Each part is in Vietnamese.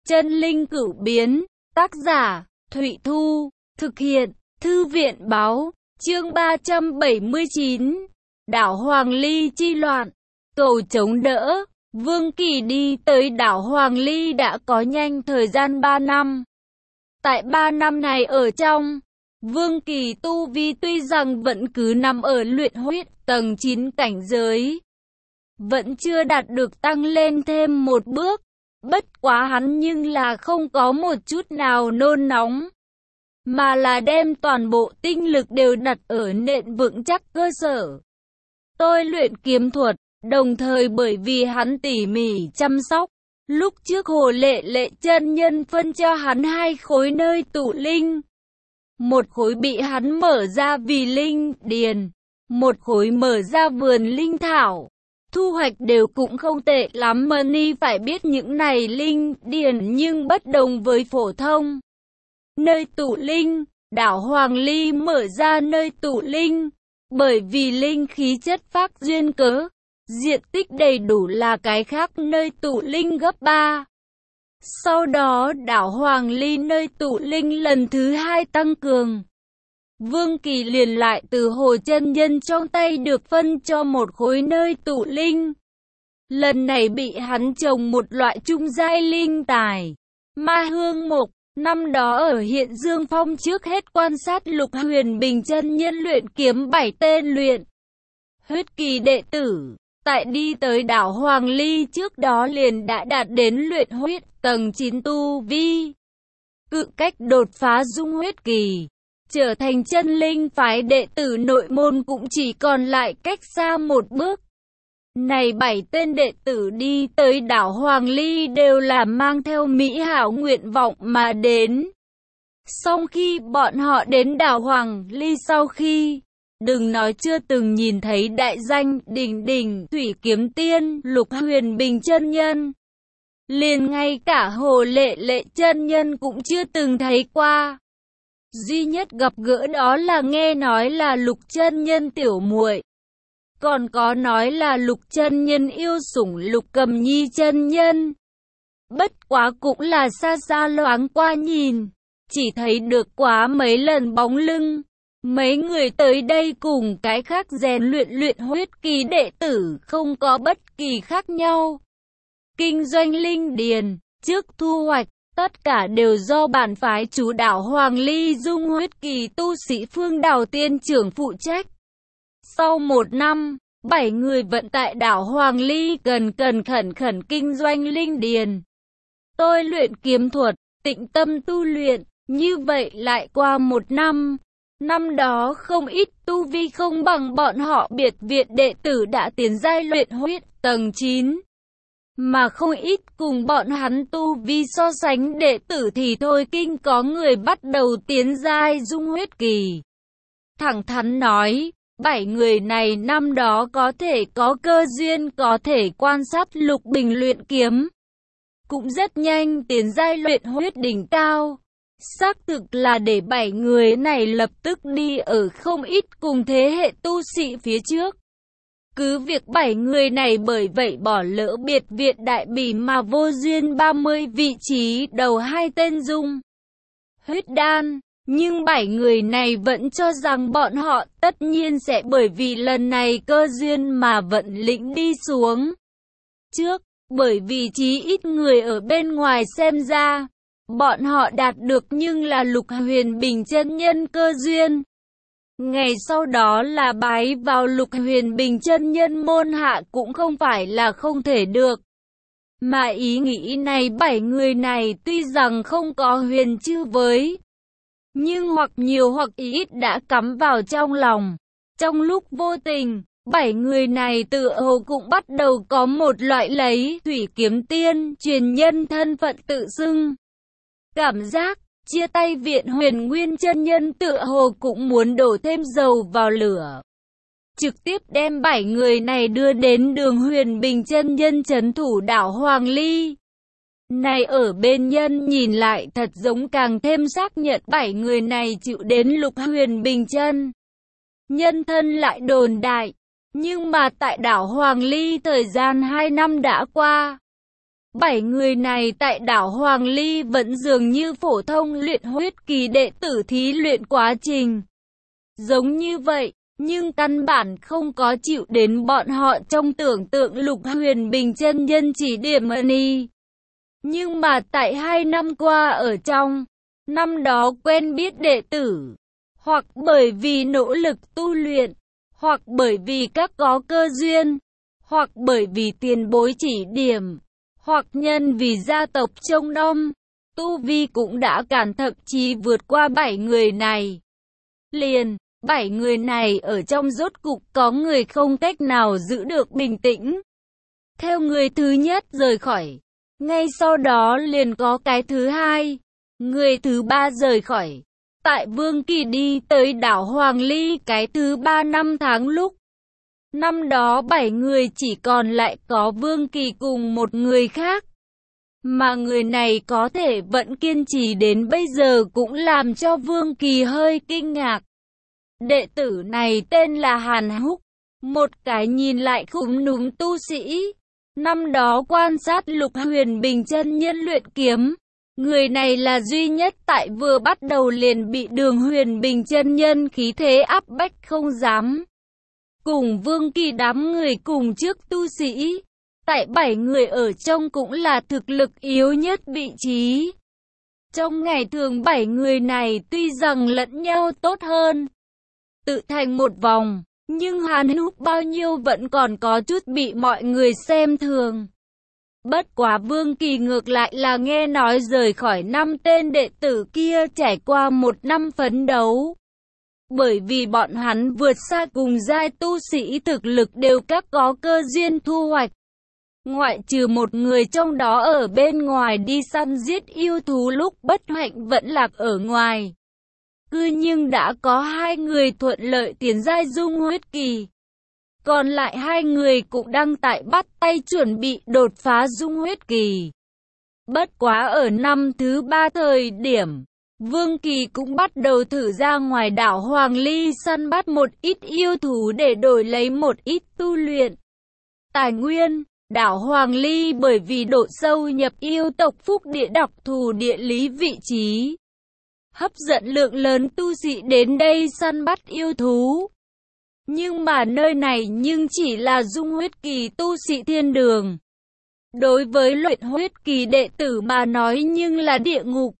Chân linh cửu biến, tác giả, Thụy Thu, thực hiện, Thư viện báo, chương 379, đảo Hoàng Ly chi loạn, cầu chống đỡ. Vương Kỳ đi tới đảo Hoàng Ly đã có nhanh thời gian 3 năm. Tại 3 năm này ở trong, Vương Kỳ tu vi tuy rằng vẫn cứ nằm ở luyện huyết tầng 9 cảnh giới, vẫn chưa đạt được tăng lên thêm một bước. Bất quá hắn nhưng là không có một chút nào nôn nóng, mà là đem toàn bộ tinh lực đều đặt ở nền vững chắc cơ sở tôi luyện kiếm thuật. Đồng thời bởi vì hắn tỉ mỉ chăm sóc, lúc trước Hồ Lệ Lệ chân nhân phân cho hắn 2 khối nơi tụ linh. Một khối bị hắn mở ra vì linh điền, một khối mở ra vườn linh thảo. Thu hoạch đều cũng không tệ lắm, Mani phải biết những này linh điền nhưng bất đồng với phổ thông nơi tụ linh. Đảo Hoàng Ly mở ra nơi tụ linh, bởi vì linh khí chất phác duyên cớ, diện tích đầy đủ là cái khác nơi tụ linh gấp 3. Sau đó đảo Hoàng Ly nơi tụ linh lần thứ 2 tăng cường. Vương Kỳ liền lại từ Hồ chân nhân trong tay được phân cho một khối nơi tụ linh. Lần này bị hắn trồng một loại trung giai linh tài, Ma Hương Mộc. Năm đó ở Hiện Dương Phong trước hết quan sát Lục Huyền Bình chân nhân luyện kiếm 7 tên luyện huyết kỳ đệ tử. Tại đi tới đảo Hoàng Ly trước đó liền đã đạt đến luyện huyết tầng 9 tu vi. Cự cách đột phá dung huyết kỳ, trở thành chân linh phái đệ tử nội môn cũng chỉ còn lại cách xa một bước. Này 7 tên đệ tử đi tới đảo Hoàng Ly đều là mang theo mỹ hảo nguyện vọng mà đến. Song khi bọn họ đến đảo Hoàng Ly sau khi, đừng nói chưa từng nhìn thấy đại danh đỉnh đỉnh Thủy Kiếm Tiên Lục Huyền Bình chân nhân, liền ngay cả Hồ Lệ Lệ chân nhân cũng chưa từng thấy qua. Duy nhất gặp gỡ đó là nghe nói là Lục chân nhân tiểu muội, còn có nói là Lục chân nhân yêu sủng Lục Cầm Nhi chân nhân. Bất quá cũng là xa xa loáng qua nhìn, chỉ thấy được quá mấy lần bóng lưng. Mấy người tới đây cùng cái khác rèn luyện huyết kỳ đệ tử không có bất kỳ khác nhau. Kinh doanh linh điền, trước thu hoạch, tất cả đều do bản phái chủ đảo Hoàng Ly dung huyết kỳ tu sĩ Phương Đào Tiên trưởng phụ trách. Sau 1 năm, 7 người vận tại đảo Hoàng Ly cần khẩn kinh doanh linh điền, tôi luyện kiếm thuật, tĩnh tâm tu luyện. Như vậy lại qua 1 năm. Năm đó không ít tu vi không bằng bọn họ biệt viện đệ tử đã tiến giai luyện huyết tầng 9. Mà không ít cùng bọn hắn tu vi so sánh đệ tử thì thôi kinh có người bắt đầu tiến giai dung huyết kỳ. Thẳng thắn nói, 7 người này năm đó có thể có cơ duyên có thể quan sát Lục Bình luyện kiếm, cũng rất nhanh tiến giai luyện huyết đỉnh cao. Xác thực là để 7 người này lập tức đi ở không ít cùng thế hệ tu sĩ phía trước. Cứ việc 7 người này bởi vậy bỏ lỡ biệt viện đại bỉ mà vô duyên 30 vị trí đầu 2 tên dung huyết đan, nhưng 7 người này vẫn cho rằng bọn họ tất nhiên sẽ bởi vì lần này cơ duyên mà vận lĩnh đi xuống trước, bởi vì chí ít người ở bên ngoài xem ra, bọn họ đạt được nhưng là Lục Huyền Bình chân nhân cơ duyên. Ngày sau đó là bái vào Lục Huyền Bình chân nhân môn hạ cũng không phải là không thể được. Mà ý nghĩ này 7 người này tuy rằng không có huyền chư với, nhưng hoặc nhiều hoặc ít đã cắm vào trong lòng. Trong lúc vô tình, 7 người này tự hồ cũng bắt đầu có một loại lấy Thủy Kiếm Tiên truyền nhân thân phận tự xưng. Cảm giác chia tay viện Huyền Nguyên chân nhân tựa hồ cũng muốn đổ thêm dầu vào lửa, trực tiếp đem 7 người này đưa đến đường Huyền Bình chân nhân trấn thủ đảo Hoàng Ly. Này ở bên nhân nhìn lại thật giống càng thêm xác nhận 7 người này chịu đến Lục Huyền Bình chân nhân thân lại đồn đại. Nhưng mà tại đảo Hoàng Ly thời gian 2 năm đã qua, 7 người này tại đảo Hoàng Ly vẫn dường như phổ thông luyện huyết kỳ đệ tử thí luyện quá trình. Giống như vậy, nhưng căn bản không có chịu đến bọn họ trong tưởng tượng Lục Huyền Bình chân nhân chỉ điểm ni. Nhưng mà tại 2 năm qua ở trong, năm đó quen biết đệ tử, hoặc bởi vì nỗ lực tu luyện, hoặc bởi vì các có cơ duyên, hoặc bởi vì tiền bối chỉ điểm, hoặc nhân vì gia tộc trông nom, tu vi cũng đã cản thậm chí vượt qua 7 người này. Liền, 7 người này ở trong rốt cục có người không cách nào giữ được bình tĩnh. Theo người thứ nhất rời khỏi, ngay sau đó liền có cái thứ hai, người thứ ba rời khỏi. Tại Vương Kỳ đi tới đảo Hoàng Ly cái thứ 3 năm tháng lúc. Năm đó 7 người chỉ còn lại có Vương Kỳ cùng một người khác. Mà người này có thể vẫn kiên trì đến bây giờ cũng làm cho Vương Kỳ hơi kinh ngạc. Đệ tử này tên là Hàn Húc, một cái nhìn lại khúm núm tu sĩ. Năm đó quan sát Lục Huyền Bình chân nhân luyện kiếm. Người này là duy nhất tại vừa bắt đầu liền bị Đường Huyền Bình chân nhân khí thế áp bách không dám. Cùng Vương Kỳ đám người cùng trước tu sĩ, tại 7 người ở trong cũng là thực lực yếu nhất vị trí. Trong ngày thường 7 người này tuy rằng lẫn nhau tốt hơn, tự thành một vòng, nhưng Hàn Húc bao nhiêu vẫn còn có chút bị mọi người xem thường. Bất quá Vương Kỳ ngược lại là nghe nói rời khỏi 5 tên đệ tử kia trải qua 1 năm phấn đấu. Bởi vì bọn hắn vượt xa cùng giai tu sĩ thực lực đều các có cơ duyên thu hoạch. Ngoại trừ một người trong đó ở bên ngoài đi săn giết yêu thú lúc bất hạnh vẫn lạc ở ngoài. Nhưng đã có 2 người thuận lợi tiến giai dung huyết kỳ. Còn lại 2 người cũng đang tại bắt tay chuẩn bị đột phá dung huyết kỳ. Bất quá ở năm thứ 3 thời điểm, Vương Kỳ cũng bắt đầu thử ra ngoài đảo Hoàng Ly săn bắt một ít yêu thú để đổi lấy một ít tu luyện tài nguyên. Đảo Hoàng Ly bởi vì độ sâu nhập yêu tộc phúc địa đặc thù địa lý vị trí, hấp dẫn lượng lớn tu sĩ đến đây săn bắt yêu thú. Nhưng mà nơi này nhưng chỉ là dung huyết kỳ tu sĩ thiên đường. Đối với luyện huyết kỳ đệ tử mà nói nhưng là địa ngục.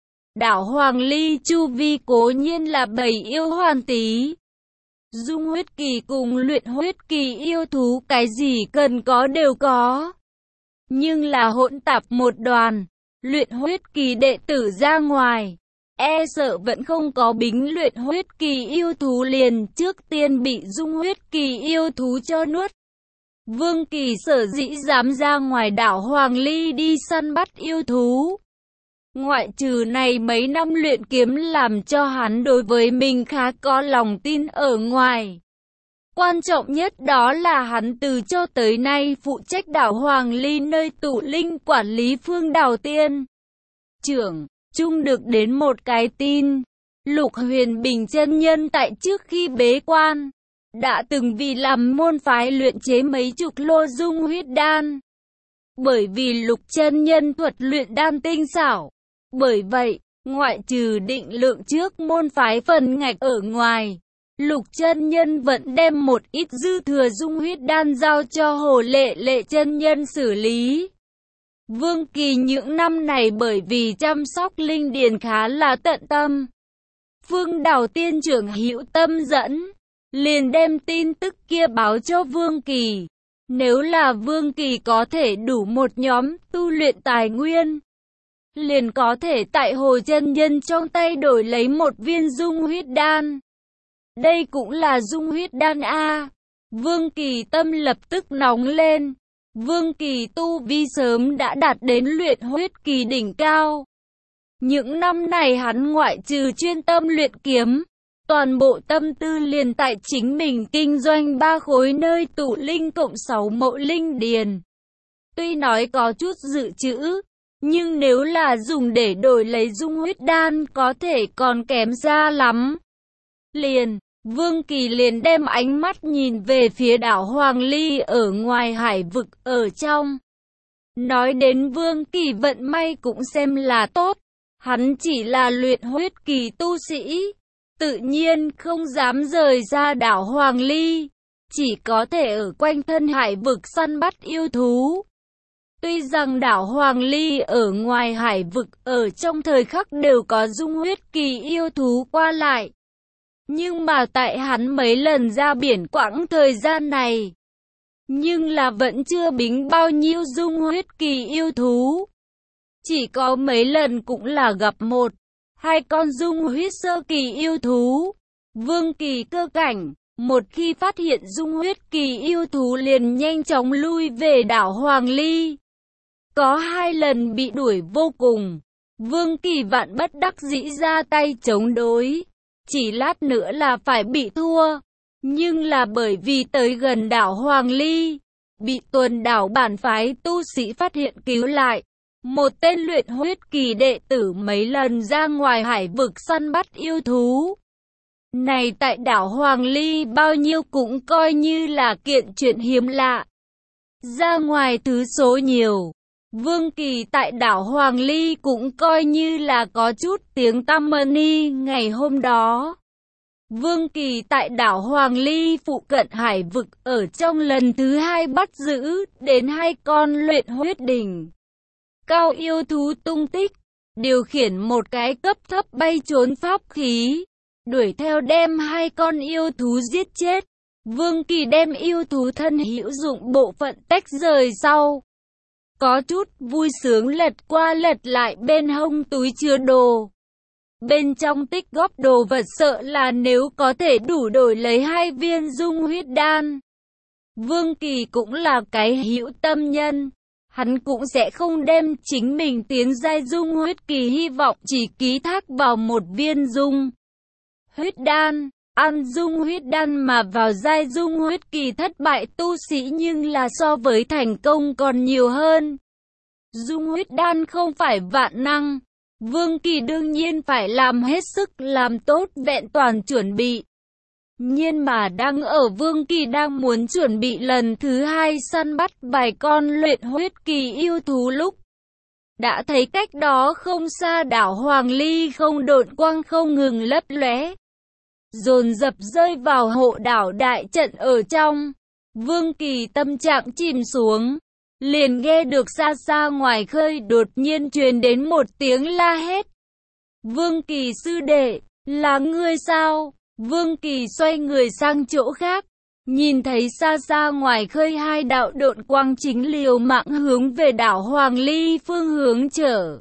Đảo Hoàng Ly chu vi cố nhiên là bầy yêu hoàn tí. Dung huyết kỳ cùng luyện huyết kỳ yêu thú cái gì cần có đều có. Nhưng là hỗn tạp một đoàn, luyện huyết kỳ đệ tử ra ngoài. E sợ vẫn không có bính luyện huyết kỳ yêu thú liền trước tiên bị dung huyết kỳ yêu thú cho nuốt. Vương Kỳ sở dĩ dám ra ngoài đảo Hoàng Ly đi săn bắt yêu thú. Ngoại trừ này mấy năm luyện kiếm làm cho hắn đối với mình khá có lòng tin ở ngoài. Quan trọng nhất đó là hắn từ cho tới nay phụ trách đảo Hoàng Ly nơi tụ linh quản lý Phương Đào Tiên trưởng. Chung được đến một cái tin, Lục Huyền Bình chân nhân tại trước khi bế quan, đã từng vì làm môn phái luyện chế mấy chục lô dung huyết đan. Bởi vì Lục chân nhân thuật luyện đan tinh xảo, bởi vậy, ngoại trừ định lượng trước môn phái phần ngạch ở ngoài, Lục chân nhân vẫn đem một ít dư thừa dung huyết đan giao cho Hồ Lệ Lệ chân nhân xử lý. Vương Kỳ những năm này bởi vì chăm sóc linh điền khá là tận tâm. Phương Đào Tiên trưởng hữu tâm dẫn, liền đem tin tức kia báo cho Vương Kỳ. Nếu là Vương Kỳ có thể đủ một nhóm tu luyện tài nguyên, liền có thể tại Hồ chân nhân trong tay đổi lấy một viên dung huyết đan. Đây cũng là dung huyết đan A. Vương Kỳ tâm lập tức nóng lên. Vương Kỳ tu vi sớm đã đạt đến luyện huyết kỳ đỉnh cao. Những năm này hắn ngoại trừ chuyên tâm luyện kiếm, toàn bộ tâm tư liền tại chính mình kinh doanh 3 khối nơi tụ linh cộng 6 mộ linh điền. Tuy nói có chút dự trữ, nhưng nếu là dùng để đổi lấy dung huyết đan có thể còn kém xa lắm. Vương Kỳ liền đem ánh mắt nhìn về phía đảo Hoàng Ly ở ngoài hải vực ở trong. Nói đến Vương Kỳ vận may cũng xem là tốt. Hắn chỉ là luyện huyết kỳ tu sĩ, tự nhiên không dám rời ra đảo Hoàng Ly, chỉ có thể ở quanh thân hải vực săn bắt yêu thú. Tuy rằng đảo Hoàng Ly ở ngoài hải vực ở trong thời khắc đều có dung huyết kỳ yêu thú qua lại, nhưng mà tại hắn mấy lần ra biển quãng thời gian này, nhưng là vẫn chưa bính bao nhiêu dung huyết kỳ yêu thú. Chỉ có mấy lần cũng là gặp một, hai con dung huyết sơ kỳ yêu thú. Vương Kỳ cơ cảnh, một khi phát hiện dung huyết kỳ yêu thú liền nhanh chóng lui về đảo Hoàng Ly. Có hai lần bị đuổi vô cùng, Vương Kỳ vạn bất đắc dĩ ra tay chống đối, chỉ lát nữa là phải bị thua. Nhưng là bởi vì tới gần đảo Hoàng Ly, bị tuần đảo bản phái tu sĩ phát hiện cứu lại. Một tên luyện huyết kỳ đệ tử mấy lần ra ngoài hải vực săn bắt yêu thú. Này tại đảo Hoàng Ly bao nhiêu cũng coi như là kiện chuyện hiếm lạ. Ra ngoài thứ số nhiều, Vương Kỳ tại đảo Hoàng Ly cũng coi như là có chút tiếng tăm money ngày hôm đó. Vương Kỳ tại đảo Hoàng Ly phụ cận hải vực ở trong lần thứ hai bắt giữ đến hai con luyện huyết đỉnh cao yêu thú tung tích, điều khiển một cái cấp thấp bay trốn pháp khí, đuổi theo đem hai con yêu thú giết chết. Vương Kỳ đem yêu thú thân hữu dụng bộ phận tách rời sau, có chút vui sướng lật qua lật lại bên hông túi chứa đồ. Bên trong tích góp đồ vật sợ là nếu có thể đủ đổi lấy 2 viên dung huyết đan. Vương Kỳ cũng là cái hữu tâm nhân, hắn cũng sẽ không đem chính mình tiến giai dung huyết kỳ hy vọng chỉ ký thác vào một viên dung huyết đan. Ăn dung huyết đan mà vào giai dung huyết kỳ thất bại tu sĩ nhưng là so với thành công còn nhiều hơn. Dung huyết đan không phải vạn năng, Vương Kỳ đương nhiên phải làm hết sức làm tốt vẹn toàn chuẩn bị. Nhưng mà đang ở Vương Kỳ đang muốn chuẩn bị lần thứ hai săn bắt vài con luyện huyết kỳ yêu thú lúc đã thấy cách đó không xa đảo Hoàng Ly không độn quang không ngừng lấp lóe, dồn dập rơi vào hộ đảo đại trận ở trong. Vương Kỳ tâm trạng chìm xuống, liền nghe được xa xa ngoài khơi đột nhiên truyền đến một tiếng la hét. Vương Kỳ sư đệ, là ngươi sao? Vương Kỳ xoay người sang chỗ khác, nhìn thấy xa xa ngoài khơi hai đạo độn quang chính liều mạng hướng về đảo Hoàng Ly phương hướng trở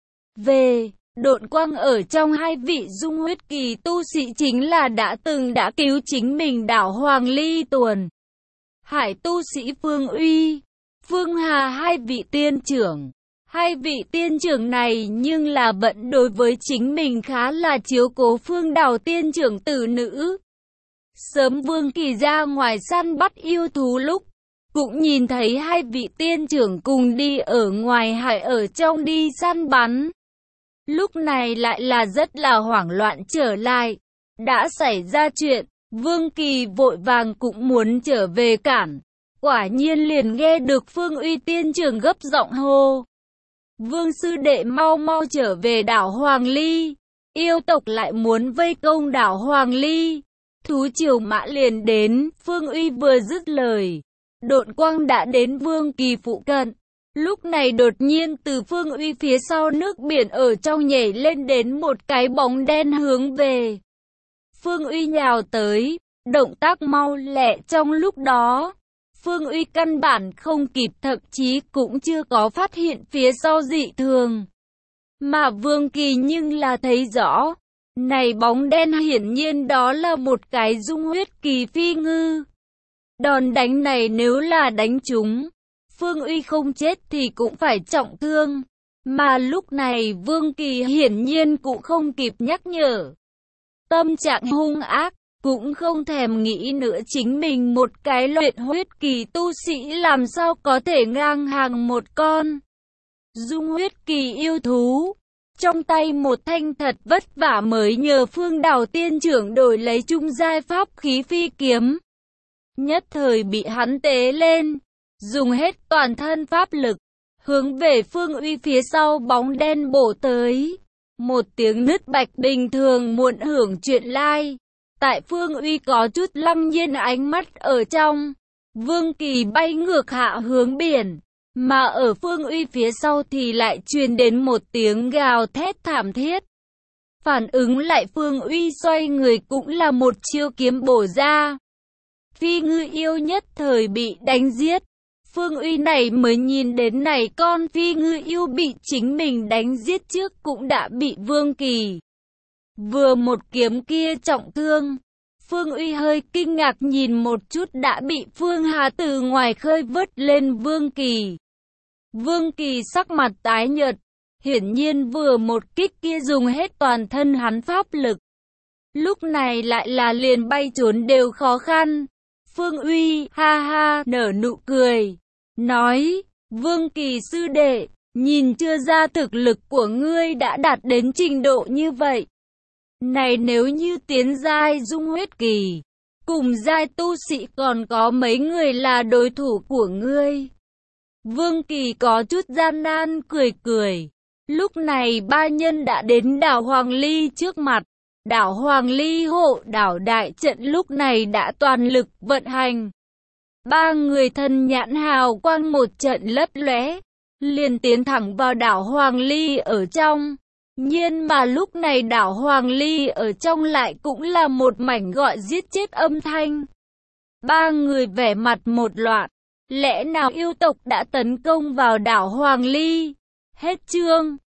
về. Độn quang ở trong hai vị dung huyết kỳ tu sĩ chính là đã cứu chính mình đảo Hoàng Ly tuần hải tu sĩ Phương Uy, Phương Hà hai vị tiên trưởng. Hai vị tiên trưởng này nhưng là vẫn đối với chính mình khá là chiếu cố Phương Đào tiên trưởng tử nữ. Sớm Vương Kỳ ra ngoài săn bắt yêu thú lúc, cũng nhìn thấy hai vị tiên trưởng cùng đi ở ngoài hải ở trong đi săn bắn. Lúc này lại là rất là hoảng loạn trở lại. Đã xảy ra chuyện, Vương Kỳ vội vàng cũng muốn trở về cản. Quả nhiên liền nghe được Phương Uy tiên trưởng gấp giọng hô: Vương sư đệ mau mau trở về đảo Hoàng Ly, yêu tộc lại muốn vây công đảo Hoàng Ly. Thú triều mã liền đến. Phương Uy vừa dứt lời, độn quang đã đến Vương Kỳ phụ cận. Lúc này đột nhiên từ Phương Uy phía sau nước biển ở trong nhảy lên đến một cái bóng đen hướng về Phương Uy nhào tới, động tác mau lẹ trong lúc đó. Phương Uy căn bản không kịp, thậm chí cũng chưa có phát hiện phía sau dị thường. Mà Vương Kỳ nhưng là thấy rõ, này bóng đen hiển nhiên đó là một cái dung huyết kỳ phi ngư. Đòn đánh này nếu là đánh trúng, Phương Uy không chết thì cũng phải trọng thương. Mà lúc này Vương Kỳ hiển nhiên cũng không kịp nhắc nhở. Tâm trạng hung ác, cũng không thèm nghĩ nữa chính mình một cái luyện huyết kỳ tu sĩ làm sao có thể ngang hàng một con dung huyết kỳ yêu thú. Trong tay một thanh thật vất vả mới nhờ Phương Đào tiên trưởng đổi lấy trung giai pháp khí phi kiếm, nhất thời bị hắn tế lên, dùng hết toàn thân pháp lực, hướng về Phương Uy phía sau bóng đen bổ tới. Một tiếng nứt bạch bình thường muộn hưởng chuyện lai. Tại Phương Uy có chút lăng nhiên ánh mắt ở trong. Vương Kỳ bay ngược hạ hướng biển. Mà ở Phương Uy phía sau thì lại truyền đến một tiếng gào thét thảm thiết. Phản ứng lại Phương Uy xoay người cũng là một chiêu kiếm bổ ra. Phi Ngư Yêu nhất thời bị đánh giết. Phương Uy này mới nhìn đến này con Phi Ngư Yêu bị chính mình đánh giết trước cũng đã bị Vương Kỳ. Vừa một kiếm kia trọng thương. Phương Uy hơi kinh ngạc nhìn một chút đã bị Phương Hà từ ngoài khơi vớt lên Vương Kỳ. Vương Kỳ sắc mặt tái nhợt. Hiển nhiên vừa một kích kia dùng hết toàn thân hắn pháp lực. Lúc này lại là liền bay trốn đều khó khăn. Phương Uy ha ha nở nụ cười. Nói, Vương Kỳ sư đệ, nhìn chưa ra thực lực của ngươi đã đạt đến trình độ như vậy. Này nếu như tiến giai dung huyết kỳ, cùng giai tu sĩ còn có mấy người là đối thủ của ngươi. Vương Kỳ có chút gian nan cười cười. Lúc này ba nhân đã đến đảo Hoàng Ly trước mặt. Đảo Hoàng Ly hộ đảo đại trận lúc này đã toàn lực vận hành. Ba người thân nhãn hào quang một trận lấp lóe, liền tiến thẳng vào đảo Hoàng Ly ở trong. Nhưng mà lúc này đảo Hoàng Ly ở trong lại cũng là một mảnh gọi giết chết âm thanh. Ba người vẻ mặt một loạt. Lẽ nào yêu tộc đã tấn công vào đảo Hoàng Ly? Hết chương.